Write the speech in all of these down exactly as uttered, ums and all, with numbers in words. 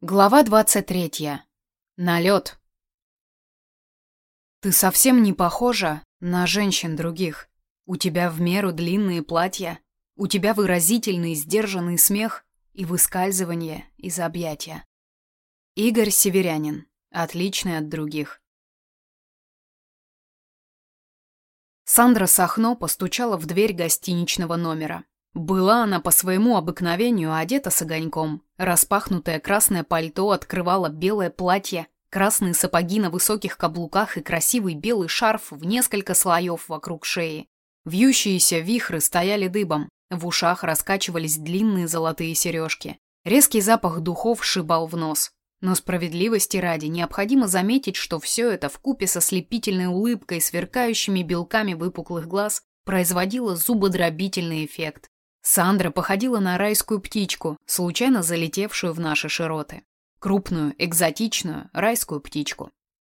Глава двадцать третья. Налет. Ты совсем не похожа на женщин других. У тебя в меру длинные платья, у тебя выразительный сдержанный смех и выскальзывание из объятия. Игорь Северянин. Отличный от других. Сандра Сахно постучала в дверь гостиничного номера. Была она по своему обыкновению одета с огоньком. Распахнутое красное пальто открывало белое платье, красные сапоги на высоких каблуках и красивый белый шарф в несколько слоев вокруг шеи. Вьющиеся вихры стояли дыбом, в ушах раскачивались длинные золотые сережки. Резкий запах духов шибал в нос. Но справедливости ради необходимо заметить, что все это вкупе со слепительной улыбкой, сверкающими белками выпуклых глаз, производило зубодробительный эффект. Сандра походила на райскую птичку, случайно залетевшую в наши широты. Крупную, экзотичную райскую птичку.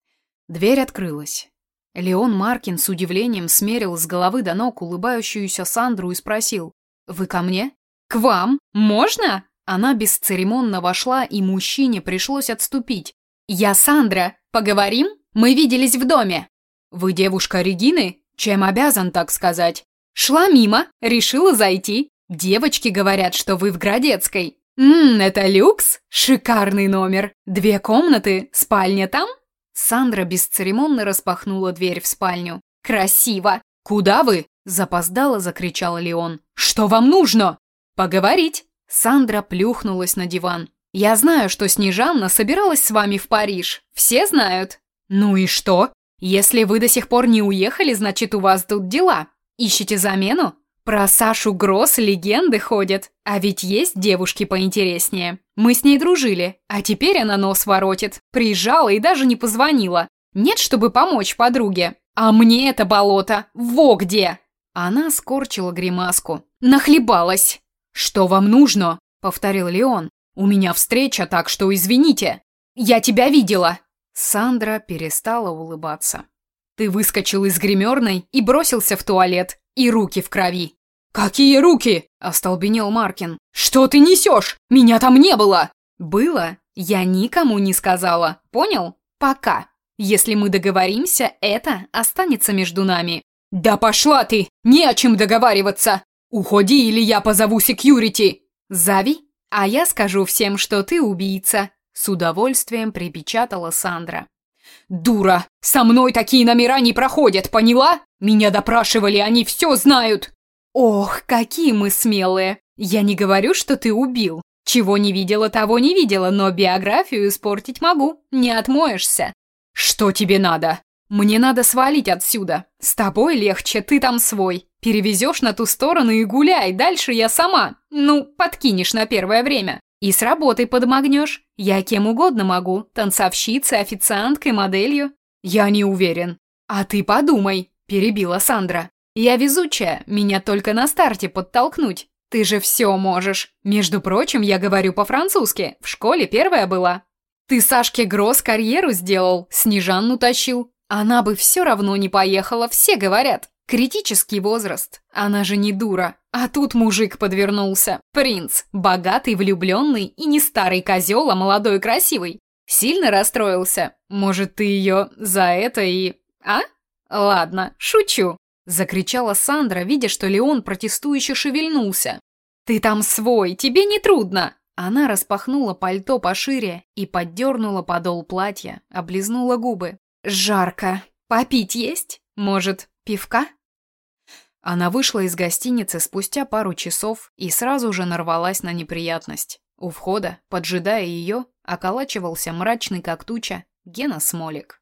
Дверь открылась. Леон Маркин с удивлением смерил с головы до ног улыбающуюся Сандру и спросил: «Вы ко мне? К вам? Можно?» Она бесцеремонно вошла, и мужчине пришлось отступить. «Я Сандра. Поговорим? Мы виделись в доме». «Вы девушка Регины? Чем обязан, так сказать?» «Шла мимо, решила зайти. Девочки говорят, что вы в Градецкой. Ммм, это люкс? Шикарный номер. Две комнаты, спальня там?» Сандра бесцеремонно распахнула дверь в спальню. «Красиво!» «Куда вы?» – запоздало закричал Леон. «Что вам нужно?» «Поговорить». Сандра плюхнулась на диван. «Я знаю, что Снежанна собиралась с вами в Париж. Все знают». «Ну и что? Если вы до сих пор не уехали, значит, у вас тут дела. Ищете замену? Про Сашу Гросс легенды ходят. А ведь есть девушки поинтереснее. Мы с ней дружили, а теперь она нос воротит. Приезжала и даже не позвонила. Нет, чтобы помочь подруге. А мне это болото. Во где!» Она скорчила гримаску. «Нахлебалась». «Что вам нужно?» — повторил Леон. «У меня встреча, так что извините». «Я тебя видела». Сандра перестала улыбаться. «Ты выскочил из гримерной и бросился в туалет. И руки в крови». «Какие руки?» – остолбенел Маркин. «Что ты несешь? Меня там не было!» «Было? Я никому не сказала. Понял? Пока. Если мы договоримся, это останется между нами». «Да пошла ты! Не о чем договариваться! Уходи, или я позову секьюрити!» «Зови, а я скажу всем, что ты убийца», – с удовольствием припечатала Сандра. «Дура! Со мной такие номера не проходят, поняла? Меня допрашивали, они все знают!» «Ох, какие мы смелые! Я не говорю, что ты убил. Чего не видела, того не видела, но биографию испортить могу, не отмоешься». «Что тебе надо?» «Мне надо свалить отсюда. С тобой легче, ты там свой. Перевезешь на ту сторону и гуляй, дальше я сама. Ну, подкинешь на первое время. И с работой подмогнешь. Я кем угодно могу. Танцовщицей, официанткой, моделью». «Я не уверен». «А ты подумай», – перебила Сандра. «Я везучая, меня только на старте подтолкнуть. Ты же все можешь. Между прочим, я говорю по-французски. В школе первая была. Ты Сашке Гросс карьеру сделал, Снежанну тащил. Она бы все равно не поехала, все говорят. Критический возраст. Она же не дура. А тут мужик подвернулся. Принц. Богатый, влюбленный и не старый козел, а молодой и красивый. Сильно расстроился. Может, ты ее за это и... А? Ладно, шучу», — закричала Сандра, видя, что Леон протестующе шевельнулся. «Ты там свой, тебе не трудно». Она распахнула пальто пошире и поддернула подол платья, облизнула губы. «Жарко. Попить есть? Может, пивка?» Она вышла из гостиницы спустя пару часов и сразу же нарвалась на неприятность. У входа, поджидая ее, околачивался мрачный как туча Гена Смолик.